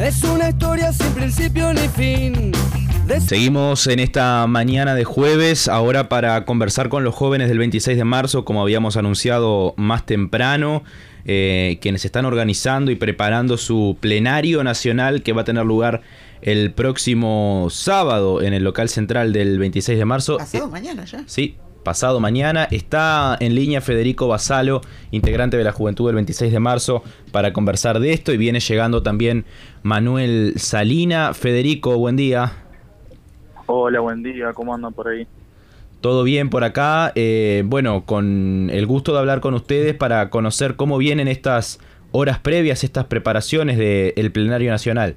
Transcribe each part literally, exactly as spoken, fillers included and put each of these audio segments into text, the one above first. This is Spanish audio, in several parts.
Es una historia sin principio ni fin. De... Seguimos en esta mañana de jueves, ahora para conversar con los jóvenes del veintiséis de marzo, como habíamos anunciado más temprano, eh, quienes están organizando y preparando su plenario nacional que va a tener lugar el próximo sábado en el local central del veintiséis de marzo. Pasado eh, mañana ya. Sí, pasado mañana. Está en línea Federico Basalo, integrante de la Juventud del veintiséis de marzo, para conversar de esto, y viene llegando también Manuel Salina. Federico, buen día. Hola, buen día, ¿cómo andan por ahí? Todo bien por acá, eh, bueno, con el gusto de hablar con ustedes para conocer cómo vienen estas horas previas, estas preparaciones del plenario nacional.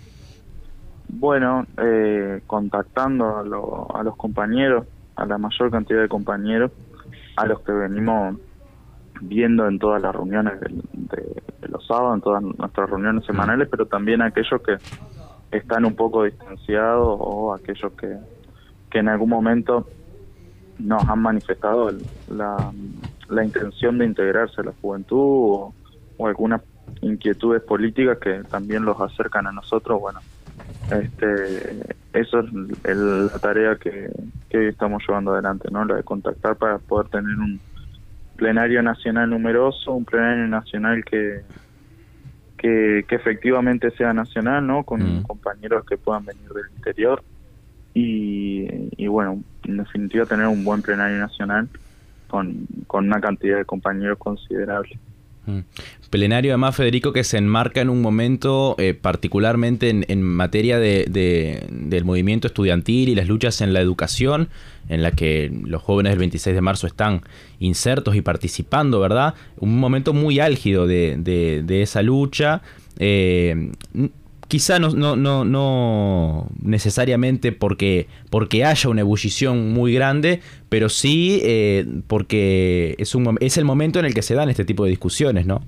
Bueno, eh, contactando a, lo, a los compañeros, a la mayor cantidad de compañeros, a los que venimos viendo en todas las reuniones de, de, de los sábados, en todas nuestras reuniones semanales, pero también a aquellos que están un poco distanciados o aquellos que, que en algún momento nos han manifestado el, la, la intención de integrarse a la juventud o, o algunas inquietudes políticas que también los acercan a nosotros. Bueno, este eso es el, la tarea que, que hoy estamos llevando adelante, ¿no? La de contactar para poder tener un plenario nacional numeroso, un plenario nacional que Que, que efectivamente sea nacional, ¿no? Con mm. compañeros que puedan venir del interior y, y bueno, en definitiva tener un buen plenario nacional con, con una cantidad de compañeros considerable. Mm. Plenario además, Federico, que se enmarca en un momento eh, particularmente en, en materia de, de, del movimiento estudiantil y las luchas en la educación, en la que los jóvenes del veintiséis de marzo están insertos y participando, ¿verdad? Un momento muy álgido de, de, de esa lucha. Eh, quizá no, no, no, no necesariamente porque, porque haya una ebullición muy grande, pero sí eh, porque es, un, es el momento en el que se dan este tipo de discusiones, ¿no?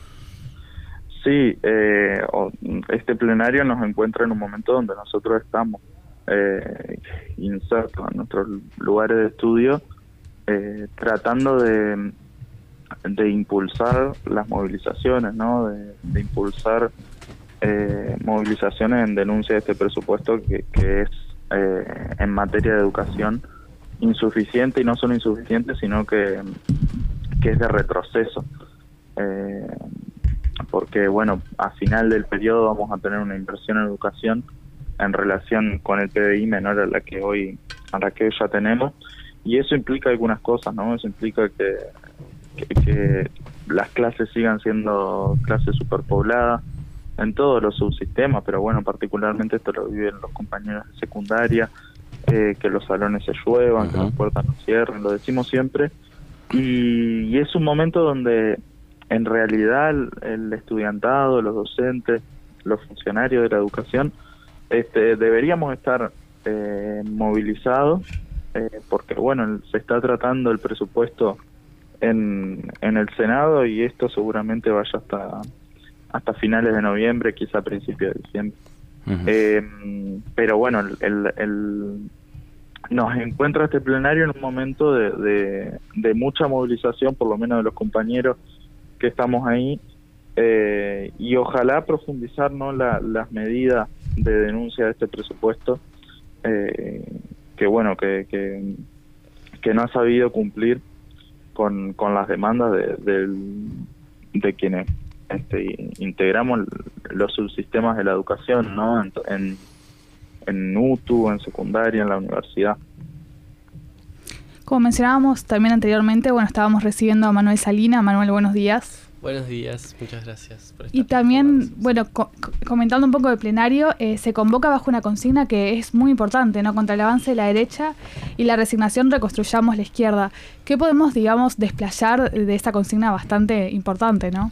Sí, eh, este plenario nos encuentra en un momento donde nosotros estamos eh, insertos en nuestros lugares de estudio, eh, tratando de, de impulsar las movilizaciones, ¿no? De, de impulsar eh, movilizaciones en denuncia de este presupuesto que, que es eh, en materia de educación insuficiente, y no solo insuficiente, sino que, que es de retroceso. Eh, porque bueno, a final del periodo vamos a tener una inversión en educación en relación con el P B I menor a la que hoy a la que hoy ya tenemos, y eso implica algunas cosas, ¿no? Eso implica que, que, que las clases sigan siendo clases superpobladas en todos los subsistemas, pero bueno, particularmente esto lo viven los compañeros de secundaria, eh, que los salones se lluevan, uh-huh. que las puertas no cierren, lo decimos siempre, y, y es un momento donde en realidad el, el estudiantado, los docentes, los funcionarios de la educación, este, deberíamos estar eh, movilizados, eh, porque bueno, se está tratando el presupuesto en, en el Senado, y esto seguramente vaya hasta hasta finales de noviembre, quizá principios de diciembre. Uh-huh. Eh, pero bueno, el, el, el, nos encuentra este plenario en un momento de, de, de mucha movilización, por lo menos de los compañeros que estamos ahí, eh, y ojalá profundizar, ¿no? la, las medidas de denuncia de este presupuesto, eh, que bueno, que, que, que no ha sabido cumplir con, con las demandas de, de, de quienes este, integramos los subsistemas de la educación, ¿no? En, en, en U T U, en secundaria, en la universidad. Como mencionábamos también anteriormente, bueno, estábamos recibiendo a Manuel Salina. Manuel, buenos días. Buenos días, muchas gracias por estar. Y también, bueno, co- comentando un poco del plenario, eh, se convoca bajo una consigna que es muy importante, ¿no? Contra el avance de la derecha y la resignación, reconstruyamos la izquierda. ¿Qué podemos, digamos, desplayar de esta consigna bastante importante, no?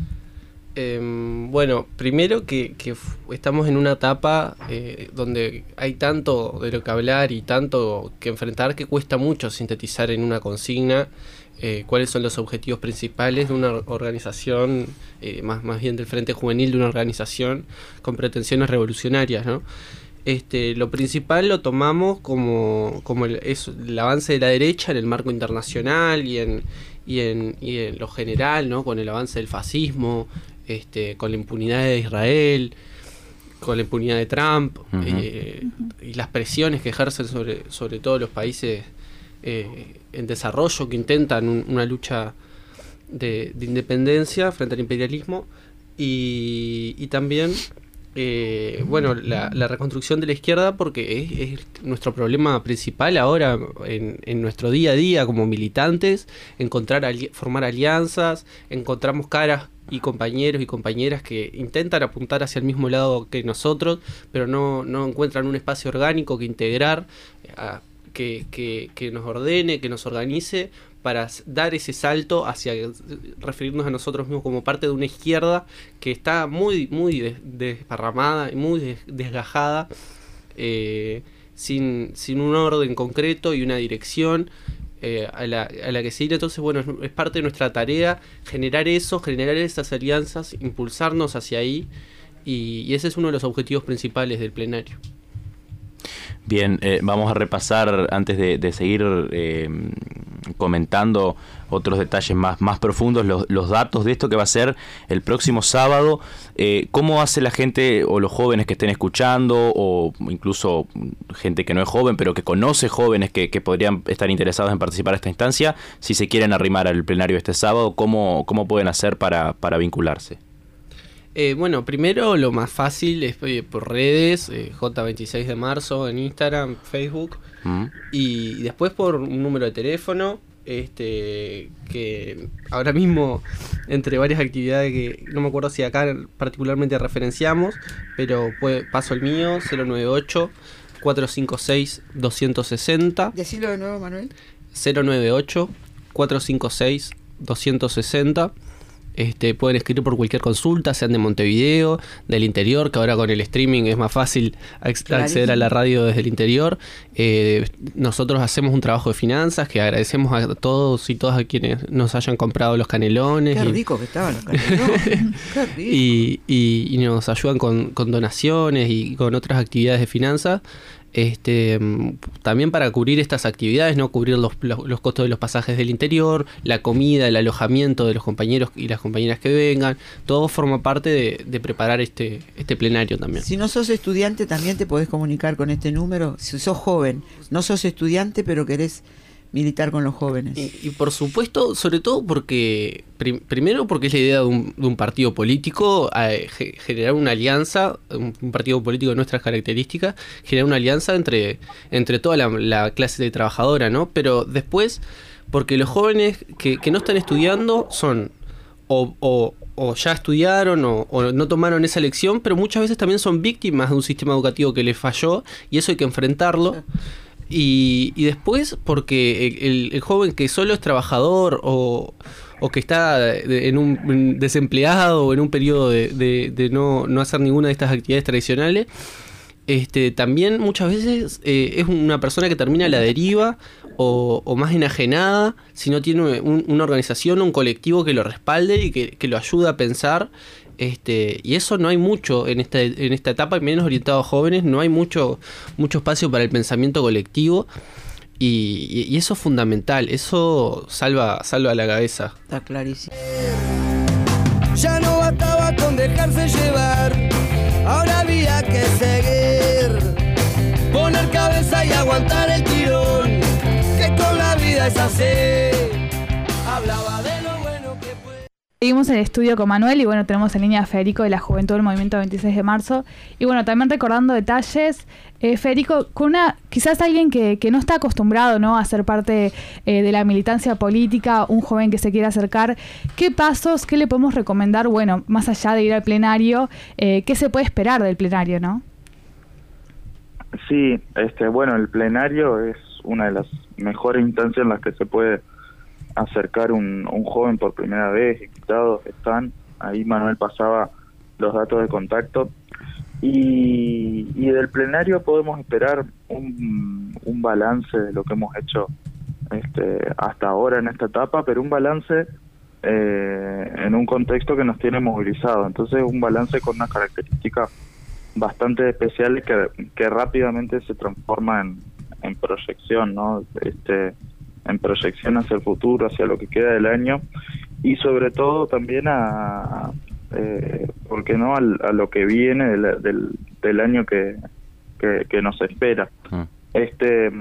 Eh, bueno, primero que, que f- estamos en una etapa eh, donde hay tanto de lo que hablar y tanto que enfrentar que cuesta mucho sintetizar en una consigna eh, cuáles son los objetivos principales de una organización, eh, más, más bien del Frente Juvenil, de una organización con pretensiones revolucionarias, ¿no? Este, lo principal lo tomamos como, como el, es el avance de la derecha en el marco internacional y en, y en, y en lo general, ¿no? Con el avance del fascismo, este, con la impunidad de Israel con la impunidad de Trump, Uh-huh. eh, uh-huh. y las presiones que ejercen sobre, sobre todos los países eh, en desarrollo que intentan un, una lucha de, de independencia frente al imperialismo, y, y también eh, bueno, la, la reconstrucción de la izquierda, porque es, es nuestro problema principal ahora en, en nuestro día a día como militantes, encontrar ali- formar alianzas, encontramos caras y compañeros y compañeras que intentan apuntar hacia el mismo lado que nosotros, pero no, no encuentran un espacio orgánico que integrar, a, que, que, que nos ordene, que nos organice, para dar ese salto hacia referirnos a nosotros mismos como parte de una izquierda que está muy, muy des, desparramada y muy des, desgajada, eh, sin, sin un orden concreto y una dirección eh, a, la, a la que seguir. Entonces, bueno, es, es parte de nuestra tarea generar eso, generar esas alianzas, impulsarnos hacia ahí, y, y ese es uno de los objetivos principales del plenario. Bien, eh, vamos a repasar antes de, de seguir eh, comentando otros detalles más, más profundos, los, los datos de esto que va a ser el próximo sábado. Eh, ¿Cómo hace la gente o los jóvenes que estén escuchando, o incluso gente que no es joven pero que conoce jóvenes que, que podrían estar interesados en participar de esta instancia, si se quieren arrimar al plenario este sábado, cómo, cómo pueden hacer para, para vincularse? Eh, bueno, primero lo más fácil es eh, por redes, eh, J veintiséis de marzo en Instagram, Facebook, mm. y, y después por un número de teléfono, este que ahora mismo, entre varias actividades que no me acuerdo si acá particularmente referenciamos, pero puede, paso el mío, cero nueve ocho, cuatro cinco seis, dos seis cero. Decilo de nuevo, Manuel. cero nueve ocho, cuatro cinco seis, dos seis cero. Este, pueden escribir por cualquier consulta, sean de Montevideo, del interior, que ahora con el streaming es más fácil ac- acceder a la radio desde el interior. Eh, nosotros hacemos un trabajo de finanzas que agradecemos a todos y todas a quienes nos hayan comprado los canelones. Qué y, rico que estaban los canelones. Qué rico. Y, y, y nos ayudan con, con donaciones y con otras actividades de finanzas. Este, también para cubrir estas actividades, no cubrir los, los, los costos de los pasajes del interior, la comida, el alojamiento de los compañeros y las compañeras que vengan, todo forma parte de, de preparar este, este plenario también. Si no sos estudiante, también te podés comunicar con este número. Si sos joven, no sos estudiante pero querés militar con los jóvenes. Y, y por supuesto, sobre todo porque, prim, primero porque es la idea de un, de un partido político, eh, ge, generar una alianza, un, un partido político de nuestras características, generar una alianza entre, entre toda la, la clase de trabajadora, ¿no? Pero después, porque los jóvenes que, que no están estudiando son o, o, o ya estudiaron o, o no tomaron esa elección, pero muchas veces también son víctimas de un sistema educativo que les falló, y eso hay que enfrentarlo. Sí. Y, y después porque el, el joven que solo es trabajador o, o que está en un desempleado o en un periodo de, de, de no, no hacer ninguna de estas actividades tradicionales, este, también muchas veces eh, es una persona que termina a la deriva o, o más enajenada si no tiene un, una organización o un colectivo que lo respalde y que, que lo ayude a pensar. Este, y eso no hay mucho en esta, en esta etapa, y menos orientado a jóvenes, no hay mucho, mucho espacio para el pensamiento colectivo, y, y, y eso es fundamental, eso salva, salva la cabeza. Está clarísimo. Ya no bastaba con dejarse llevar, ahora había que seguir, poner cabeza y aguantar el tirón, que con la vida es así. Hablaba de Seguimos en el estudio con Manuel y bueno, tenemos en línea a Federico de la Juventud del Movimiento veintiséis de marzo. Y bueno, también recordando detalles, eh, Federico, con una quizás alguien que, que no está acostumbrado, ¿no?, a ser parte eh, de la militancia política, un joven que se quiera acercar, ¿qué pasos, qué le podemos recomendar, bueno, más allá de ir al plenario, eh, qué se puede esperar del plenario, ¿no? Sí, este, bueno, el plenario es una de las mejores instancias en las que se puede acercar un, un joven por primera vez. Invitados están, ahí Manuel pasaba los datos de contacto, y, y del plenario podemos esperar un, un balance de lo que hemos hecho este, hasta ahora en esta etapa, pero un balance eh, en un contexto que nos tiene movilizados. Entonces un balance con unas características bastante especiales que, que rápidamente se transforma en, en proyección, ¿no? Este en proyección hacia el futuro, hacia lo que queda del año, y sobre todo también a, a eh, ¿por qué no?, a, a lo que viene del, del, del año que, que, que nos espera. Uh-huh. Este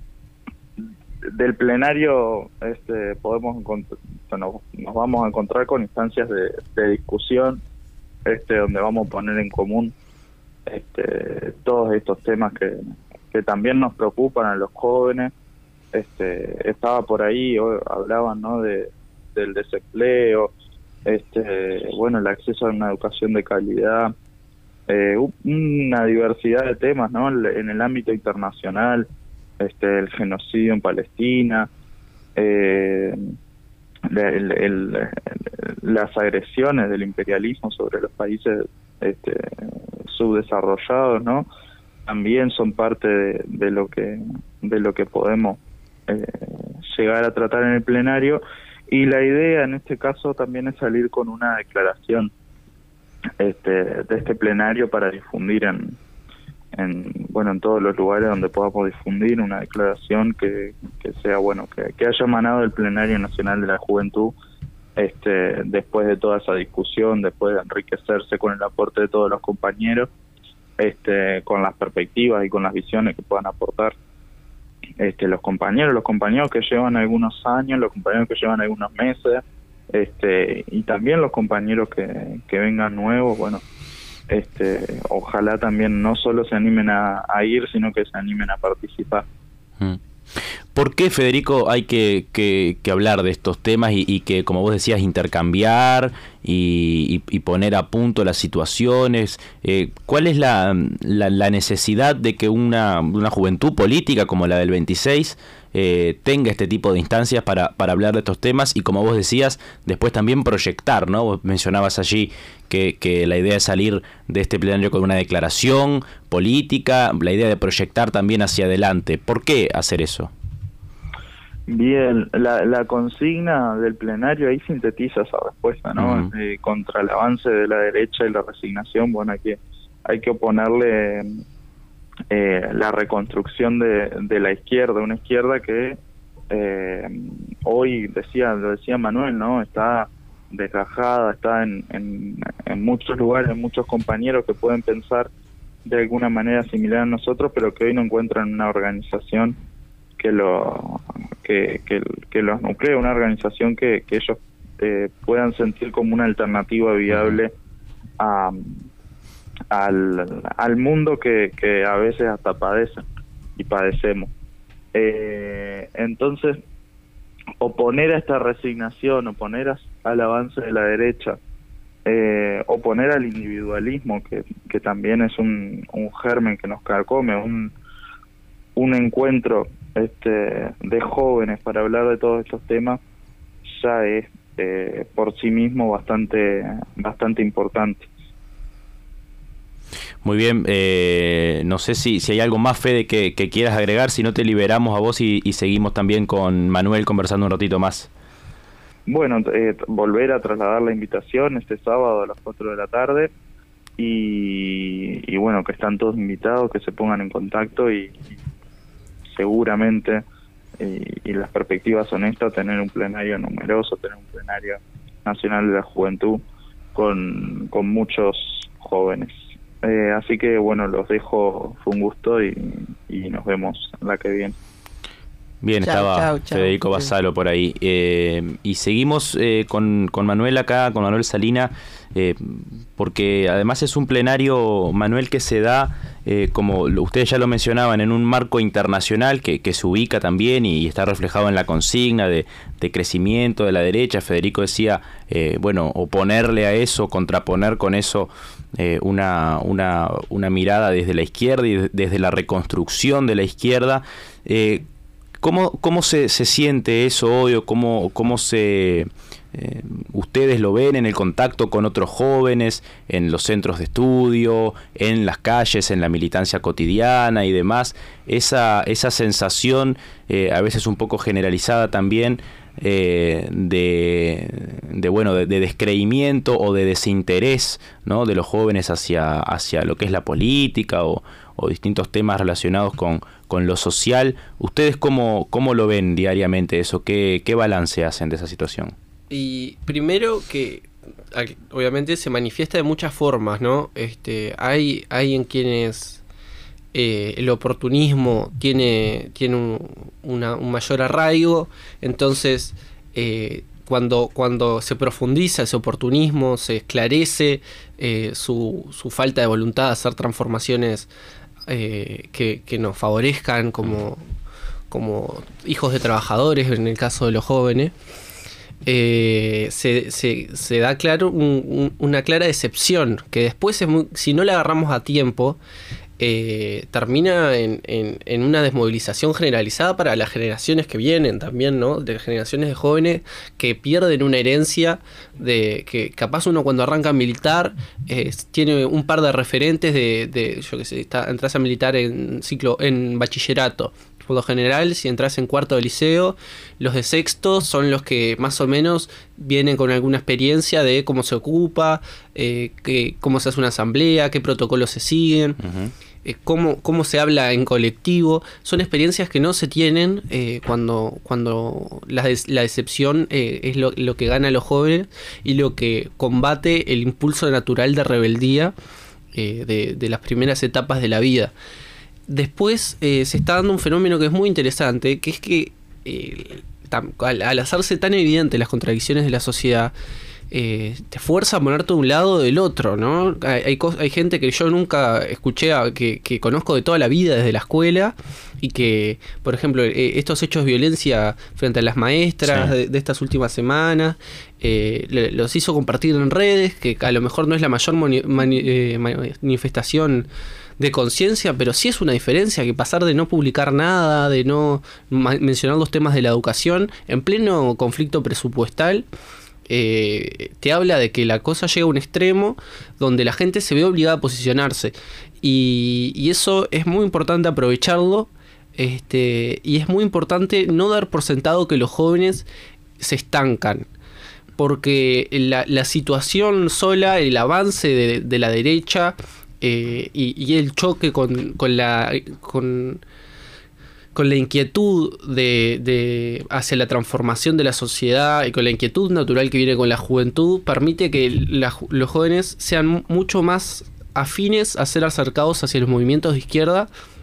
del plenario este podemos encontrar, nos, nos vamos a encontrar con instancias de, de discusión, este donde vamos a poner en común este todos estos temas que, que también nos preocupan a los jóvenes. Este estaba por ahí, hablaban, ¿no?, de del desempleo, este bueno, el acceso a una educación de calidad, eh, una diversidad de temas, ¿no?, en el ámbito internacional, este el genocidio en Palestina, eh, el, el, el, las agresiones del imperialismo sobre los países este, subdesarrollados, ¿no?, también son parte de, de lo que de lo que podemos eh, llegar a tratar en el plenario. Y la idea en este caso también es salir con una declaración este, de este plenario para difundir en, en bueno en todos los lugares donde podamos difundir una declaración que, que sea bueno que, que haya emanado del Plenario Nacional de la Juventud, este después de toda esa discusión, después de enriquecerse con el aporte de todos los compañeros, este con las perspectivas y con las visiones que puedan aportar este los compañeros, los compañeros que llevan algunos años, los compañeros que llevan algunos meses, este y también los compañeros que, que vengan nuevos. Bueno, este ojalá también no solo se animen a, a ir, sino que se animen a participar. ¿Por qué, Federico, hay que, que, que hablar de estos temas y, y que, como vos decías, intercambiar y, y, y poner a punto las situaciones? Eh, ¿Cuál es la, la, la necesidad de que una, una juventud política como la del veintiséis eh, tenga este tipo de instancias para, para hablar de estos temas y, como vos decías, después también proyectar, ¿no? Vos mencionabas allí que, que la idea es salir de este plenario con una declaración política, la idea de proyectar también hacia adelante. ¿Por qué hacer eso? Bien, la, la consigna del plenario ahí sintetiza esa respuesta, ¿no? Uh-huh. Eh, contra el avance de la derecha y la resignación, bueno, hay que, hay que oponerle eh, la reconstrucción de, de la izquierda, una izquierda que eh, hoy, decía lo decía Manuel, ¿no?, está desgajada, está en, en, en muchos lugares, muchos compañeros que pueden pensar de alguna manera similar a nosotros, pero que hoy no encuentran una organización que lo que, que, que los nuclee, una organización que, que ellos eh, puedan sentir como una alternativa viable a, al, al mundo que, que a veces hasta padecen y padecemos. Eh, entonces, oponer a esta resignación, oponer a, al avance de la derecha, eh, oponer al individualismo, que, que también es un, un germen que nos carcome, un, un encuentro este de jóvenes para hablar de todos estos temas, ya es eh, por sí mismo bastante bastante importante. Muy bien, eh, no sé si, si hay algo más, Fede, que, que quieras agregar, si no te liberamos a vos y, y seguimos también con Manuel conversando un ratito más. Bueno, eh, volver a trasladar la invitación este sábado a las cuatro de la tarde y, y bueno, que están todos invitados, que se pongan en contacto y, y seguramente, y, y las perspectivas son estas, tener un plenario numeroso, tener un plenario nacional de la juventud con, con muchos jóvenes. Eh, así que bueno, los dejo, fue un gusto y, y nos vemos la que viene. Bien, chau, estaba chau, chau, Federico Basalo por ahí. Eh, y seguimos eh, con, con Manuel acá, con Manuel Salina, eh, porque además es un plenario, Manuel, que se da, eh, como ustedes ya lo mencionaban, en un marco internacional que, que se ubica también y está reflejado en la consigna de, de crecimiento de la derecha. Federico decía, eh, bueno, oponerle a eso, contraponer con eso eh, una, una, una mirada desde la izquierda y desde la reconstrucción de la izquierda. Eh, ¿Cómo, cómo se, se siente eso hoy o cómo, cómo se, eh, ustedes lo ven en el contacto con otros jóvenes, en los centros de estudio, en las calles, en la militancia cotidiana y demás? Esa, esa sensación, eh, a veces un poco generalizada también, eh, de, de, bueno, de, de descreimiento o de desinterés, ¿no?, de los jóvenes hacia, hacia lo que es la política o, o distintos temas relacionados con, con lo social. ¿Ustedes cómo, cómo lo ven diariamente eso? ¿Qué, qué balance hacen de esa situación? Y primero que obviamente se manifiesta de muchas formas, ¿no? Este, hay, hay en quienes eh, el oportunismo tiene, tiene un, una, un mayor arraigo, entonces eh, cuando, cuando se profundiza ese oportunismo, se esclarece eh, su, su falta de voluntad de hacer transformaciones eh, que, que nos favorezcan como, como hijos de trabajadores, en el caso de los jóvenes. Eh, se, se, se da claro un, un, una clara decepción que después es muy, si no la agarramos a tiempo eh, termina en, en, en una desmovilización generalizada para las generaciones que vienen también, ¿no? De generaciones de jóvenes que pierden una herencia de que capaz uno cuando arranca militar eh, tiene un par de referentes de, de yo qué sé, está, entras a militar en ciclo en bachillerato. Por lo general, si entras en cuarto de liceo, los de sexto son los que más o menos vienen con alguna experiencia de cómo se ocupa, eh, que, cómo se hace una asamblea, qué protocolos se siguen, uh-huh. eh, cómo, cómo se habla en colectivo. Son experiencias que no se tienen eh, cuando, cuando la, des, la decepción eh, es lo, lo que gana a los jóvenes y lo que combate el impulso natural de rebeldía eh, de, de las primeras etapas de la vida. Después eh, se está dando un fenómeno que es muy interesante, que es que eh, tam, al, al hacerse tan evidentes las contradicciones de la sociedad, eh, te fuerza a ponerte de un lado o del otro, ¿no? Hay, hay, hay gente que yo nunca escuché, a, que, que conozco de toda la vida desde la escuela, y que, por ejemplo, eh, estos hechos de violencia frente a las maestras sí. de, de estas últimas semanas, eh, le, los hizo compartir en redes, que a lo mejor no es la mayor mani, mani, eh, manifestación de conciencia, pero sí es una diferencia que pasar de no publicar nada, de no mencionar los temas de la educación en pleno conflicto presupuestal, eh, te habla de que la cosa llega a un extremo donde la gente se ve obligada a posicionarse, y, y eso es muy importante aprovecharlo, este, y es muy importante no dar por sentado que los jóvenes se estancan, porque la, la situación sola, el avance de, de la derecha Eh, y, y el choque con, con la con, con la inquietud de, de hacia la transformación de la sociedad y con la inquietud natural que viene con la juventud permite que la, los jóvenes sean mucho más afines a ser acercados hacia los movimientos de izquierda,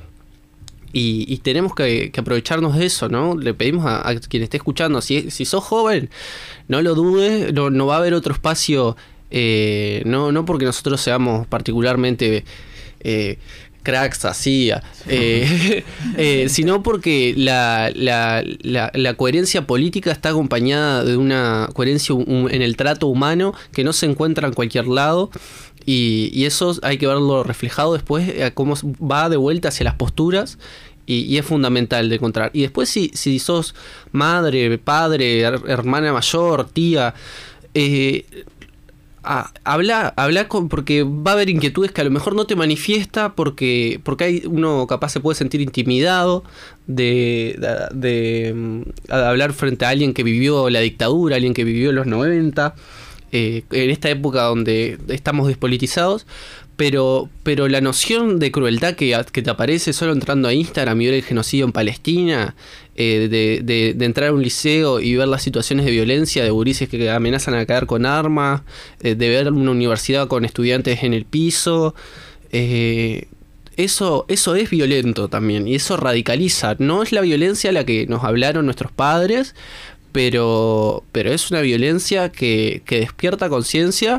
y, y tenemos que, que aprovecharnos de eso, ¿no? Le pedimos a, a quien esté escuchando, si, si sos joven, no lo dudes, no, no va a haber otro espacio. Eh, no, no porque nosotros seamos particularmente eh, cracks así, eh, eh, sino porque la, la, la, la coherencia política está acompañada de una coherencia un, en el trato humano que no se encuentra en cualquier lado, y, y eso hay que verlo reflejado después a cómo va de vuelta hacia las posturas. Y, y es fundamental de encontrar. Y después si, si sos madre, padre, hermana mayor, tía, eh, Ah, habla, habla con, porque va a haber inquietudes que a lo mejor no te manifiesta porque, porque hay uno capaz se puede sentir intimidado de, de, de, de hablar frente a alguien que vivió la dictadura, alguien que vivió los noventa, eh, en esta época donde estamos despolitizados, pero, pero la noción de crueldad que, que te aparece solo entrando a Instagram y ver el genocidio en Palestina, eh, de, de, de entrar a un liceo y ver las situaciones de violencia de gurises que amenazan a caer con armas, eh, de ver una universidad con estudiantes en el piso, eh, eso, eso es violento también, y eso radicaliza. No es la violencia a la que nos hablaron nuestros padres, pero, pero es una violencia que, que despierta conciencia.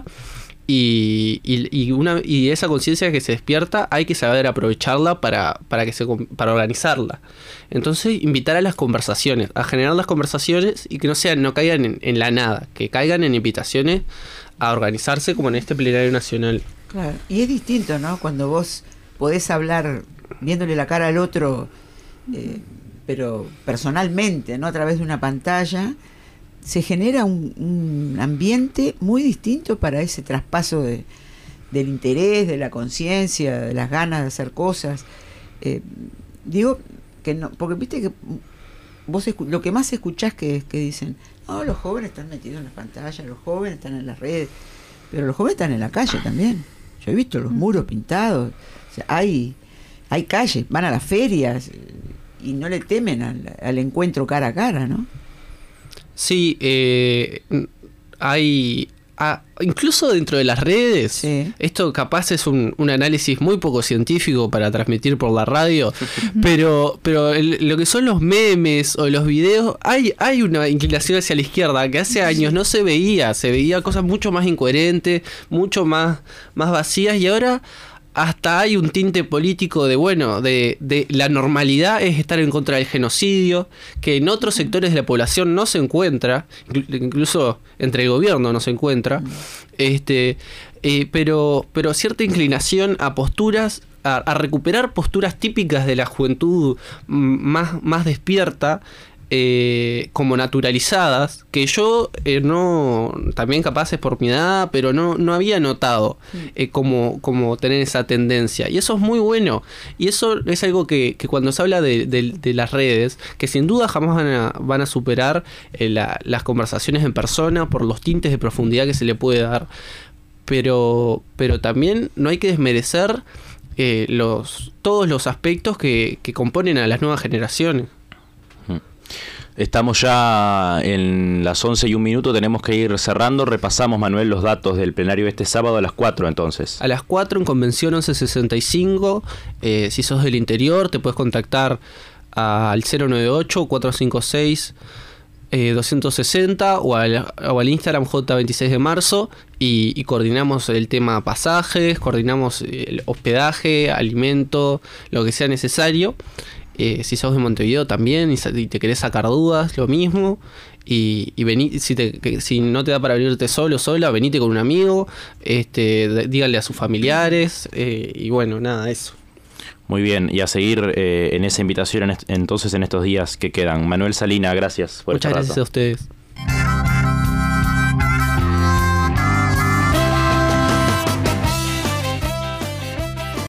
Y, y, y, una, y esa conciencia que se despierta hay que saber aprovecharla para, para, que se, para organizarla. Entonces invitar a las conversaciones, a generar las conversaciones y que no sean, no caigan en, en la nada, que caigan en invitaciones a organizarse como en este plenario nacional. Claro, y es distinto, ¿no? Cuando vos podés hablar viéndole la cara al otro, eh, pero personalmente, ¿no? A través de una pantalla, se genera un, un ambiente muy distinto para ese traspaso de, del interés, de la conciencia, de las ganas de hacer cosas. Eh, digo que no, porque viste que vos escu- lo que más escuchás que, que dicen, no, los jóvenes están metidos en las pantallas, los jóvenes están en las redes, pero los jóvenes están en la calle también. Yo he visto los muros pintados, o sea, hay, hay calles, van a las ferias y no le temen al, al encuentro cara a cara, ¿no? Sí, eh, hay, a, incluso dentro de las redes, Sí. esto capaz es un, un análisis muy poco científico para transmitir por la radio, pero, pero el- lo que son los memes o los videos, hay, hay una inclinación hacia la izquierda que hace años no se veía, se veía cosas mucho más incoherentes, mucho más, más vacías, y ahora hasta hay un tinte político de, bueno, de, de la normalidad es estar en contra del genocidio, que en otros sectores de la población no se encuentra, inclu- incluso entre el gobierno no se encuentra, este, eh, pero, pero cierta inclinación a posturas, a, a recuperar posturas típicas de la juventud mm, más, más despierta, eh, como naturalizadas, que yo eh, no, también capaz es por mi edad, pero no, no había notado eh, como, como tener esa tendencia, y eso es muy bueno, y eso es algo que, que cuando se habla de, de- de las redes, que sin duda jamás van a, van a superar eh, la- las conversaciones en persona por los tintes de profundidad que se le puede dar, pero, pero también no hay que desmerecer eh, los, todos los aspectos que, que componen a las nuevas generaciones. Estamos ya en las once y un minuto, tenemos que ir cerrando. Repasamos, Manuel, los datos del plenario de este sábado a las cuatro entonces. A las cuatro en Convención once sesenta y cinco, eh, si sos del interior te puedes contactar al cero nueve ocho, cuatro cinco seis, doscientos sesenta o al, o al Instagram J veintiséis de marzo y, y coordinamos el tema pasajes, coordinamos el hospedaje, alimento, lo que sea necesario. Eh, si sos de Montevideo también y, sa- y te querés sacar dudas, lo mismo. Y, y vení, si, te, que, si no te da para venirte solo o sola, venite con un amigo, este, d- díganle a sus familiares, eh, y bueno, nada, eso. Muy bien, y a seguir eh, en esa invitación en est- entonces en estos días que quedan. Manuel Salina, gracias por Muchas este gracias rato. a ustedes.